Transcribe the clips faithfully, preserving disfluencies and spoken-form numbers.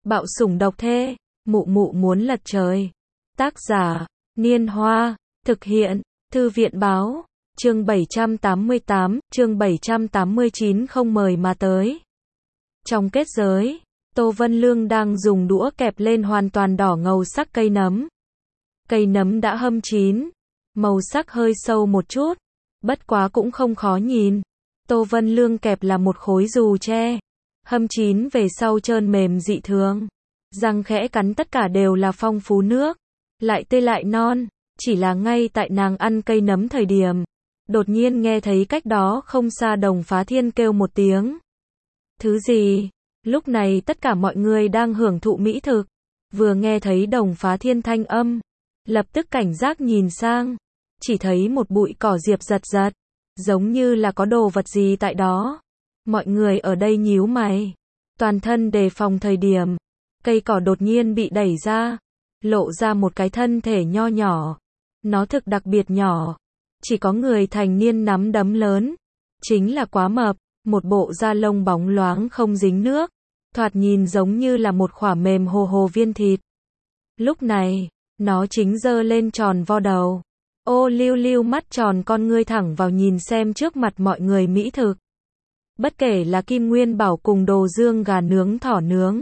Bạo sủng độc thê, mụ mụ muốn lật trời. Tác giả, Niên Hoa, thực hiện, Thư viện Báo, chương bảy trăm tám mươi tám, chương bảy trăm tám mươi chín không mời mà tới. Trong kết giới, Tô Vân Lương đang dùng đũa kẹp lên hoàn toàn đỏ ngầu sắc cây nấm. Cây nấm đã hâm chín, màu sắc hơi sâu một chút, bất quá cũng không khó nhìn. Tô Vân Lương kẹp là một khối dù tre, hâm chín về sau trơn mềm dị thường. Răng khẽ cắn tất cả đều là phong phú nước, lại tươi lại non. Chỉ là ngay tại nàng ăn cây nấm thời điểm, đột nhiên nghe thấy cách đó không xa Đồng Phá Thiên kêu một tiếng. Thứ gì? Lúc này tất cả mọi người đang hưởng thụ mỹ thực, vừa nghe thấy Đồng Phá Thiên thanh âm, lập tức cảnh giác nhìn sang, chỉ thấy một bụi cỏ diệp giật giật, giống như là có đồ vật gì tại đó. Mọi người ở đây nhíu mày, toàn thân đề phòng thời điểm, cây cỏ đột nhiên bị đẩy ra, lộ ra một cái thân thể nho nhỏ. Nó thực đặc biệt nhỏ, chỉ có người thành niên nắm đấm lớn, chính là quá mập, một bộ da lông bóng loáng không dính nước, thoạt nhìn giống như là một khỏa mềm hồ hồ viên thịt. Lúc này, nó chính giơ lên tròn vo đầu, ô liu liu mắt tròn con ngươi thẳng vào nhìn xem trước mặt mọi người mỹ thực. Bất kể là Kim Nguyên Bảo cùng Đồ Dương gà nướng thỏ nướng,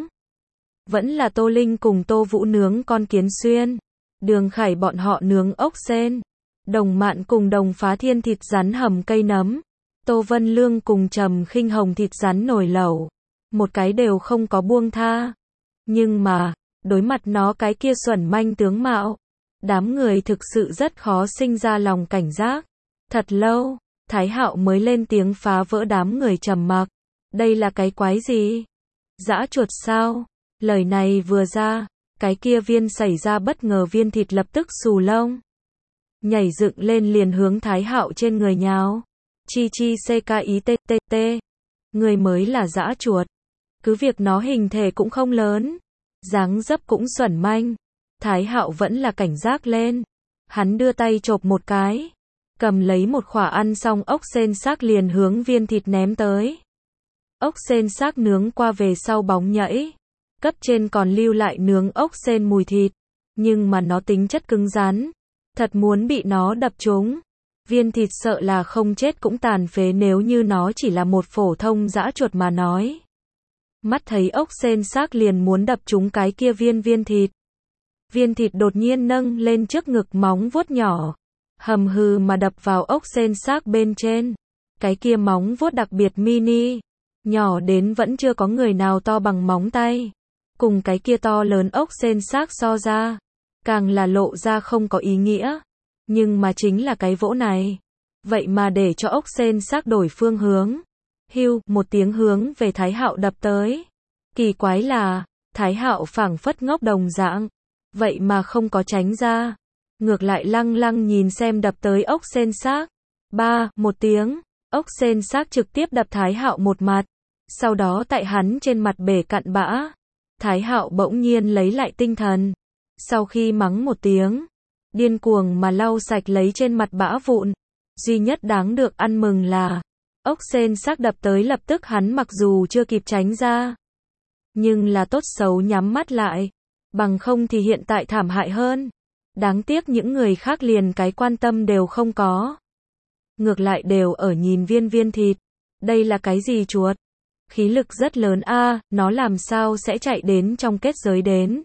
vẫn là Tô Linh cùng Tô Vũ nướng con kiến xuyên, Đường Khải bọn họ nướng ốc sên, Đồng Mạn cùng Đồng Phá Thiên thịt rắn hầm cây nấm, Tô Vân Lương cùng Trầm Khinh Hồng thịt rắn nồi lẩu, một cái đều không có buông tha. Nhưng mà, đối mặt nó cái kia xuẩn manh tướng mạo, đám người thực sự rất khó sinh ra lòng cảnh giác. Thật lâu, Thái Hạo mới lên tiếng phá vỡ đám người trầm mặc. Đây là cái quái gì? Dã chuột sao? Lời này vừa ra, cái kia viên xảy ra bất ngờ viên thịt lập tức xù lông, nhảy dựng lên liền hướng Thái Hạo trên người nhào. Chi chi ckittt, người mới là dã chuột. Cứ việc nó hình thể cũng không lớn, dáng dấp cũng xuẩn manh, Thái Hạo vẫn là cảnh giác lên. Hắn đưa tay chộp một cái, cầm lấy một khỏa ăn xong ốc sên xác liền hướng viên thịt ném tới. Ốc sên xác nướng qua về sau bóng nhẫy, cấp trên còn lưu lại nướng ốc sên mùi thịt, nhưng mà nó tính chất cứng rắn, thật muốn bị nó đập trúng, viên thịt sợ là không chết cũng tàn phế nếu như nó chỉ là một phổ thông dã chuột mà nói. Mắt thấy ốc sên xác liền muốn đập trúng cái kia viên viên thịt. Viên thịt đột nhiên nâng lên trước ngực móng vuốt nhỏ, hầm hừ mà đập vào ốc sên xác bên trên. Cái kia móng vuốt đặc biệt mini, nhỏ đến vẫn chưa có người nào to bằng móng tay. Cùng cái kia to lớn ốc sên xác so ra, càng là lộ ra không có ý nghĩa. Nhưng mà chính là cái vỗ này, vậy mà để cho ốc sên xác đổi phương hướng. Hưu, một tiếng hướng về Thái Hạo đập tới. Kỳ quái là, Thái Hạo phảng phất ngốc đồng dạng, vậy mà không có tránh ra, ngược lại lăng lăng nhìn xem đập tới ốc sên xác. Ba, một tiếng, ốc sên xác trực tiếp đập Thái Hạo một mặt, sau đó tại hắn trên mặt bể cặn bã. Thái Hạo bỗng nhiên lấy lại tinh thần, sau khi mắng một tiếng, điên cuồng mà lau sạch lấy trên mặt bã vụn. Duy nhất đáng được ăn mừng là, ốc sên xác đập tới lập tức hắn mặc dù chưa kịp tránh ra, nhưng là tốt xấu nhắm mắt lại, bằng không thì hiện tại thảm hại hơn. Đáng tiếc những người khác liền cái quan tâm đều không có, ngược lại đều ở nhìn viên viên thịt. Đây là cái gì chuột? Khí lực rất lớn a, à, nó làm sao sẽ chạy đến trong kết giới đến?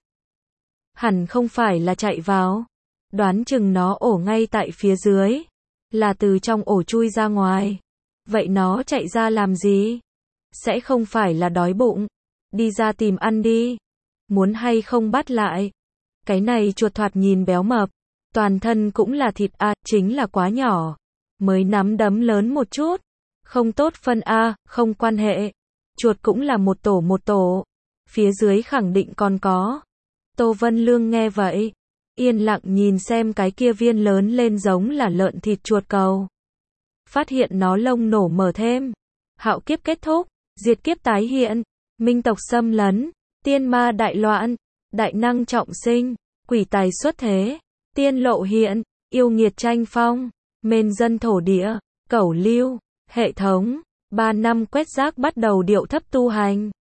Hẳn không phải là chạy vào, đoán chừng nó ổ ngay tại phía dưới, là từ trong ổ chui ra ngoài. Vậy nó chạy ra làm gì? Sẽ không phải là đói bụng, đi ra tìm ăn đi. Muốn hay không bắt lại? Cái này chuột thoạt nhìn béo mập, toàn thân cũng là thịt a, à, chính là quá nhỏ, mới nắm đấm lớn một chút, không tốt phân a, à, không quan hệ. Chuột cũng là một tổ một tổ, phía dưới khẳng định còn có. Tô Vân Lương nghe vậy, yên lặng nhìn xem cái kia viên lớn lên giống là lợn thịt chuột cầu. Phát hiện nó lông nổ mở thêm. Hạo kiếp kết thúc, diệt kiếp tái hiện, minh tộc xâm lấn, tiên ma đại loạn, đại năng trọng sinh, quỷ tài xuất thế, tiên lộ hiện, yêu nghiệt tranh phong, mên dân thổ địa, cẩu lưu, hệ thống. Ba năm quét rác bắt đầu điệu thấp tu hành.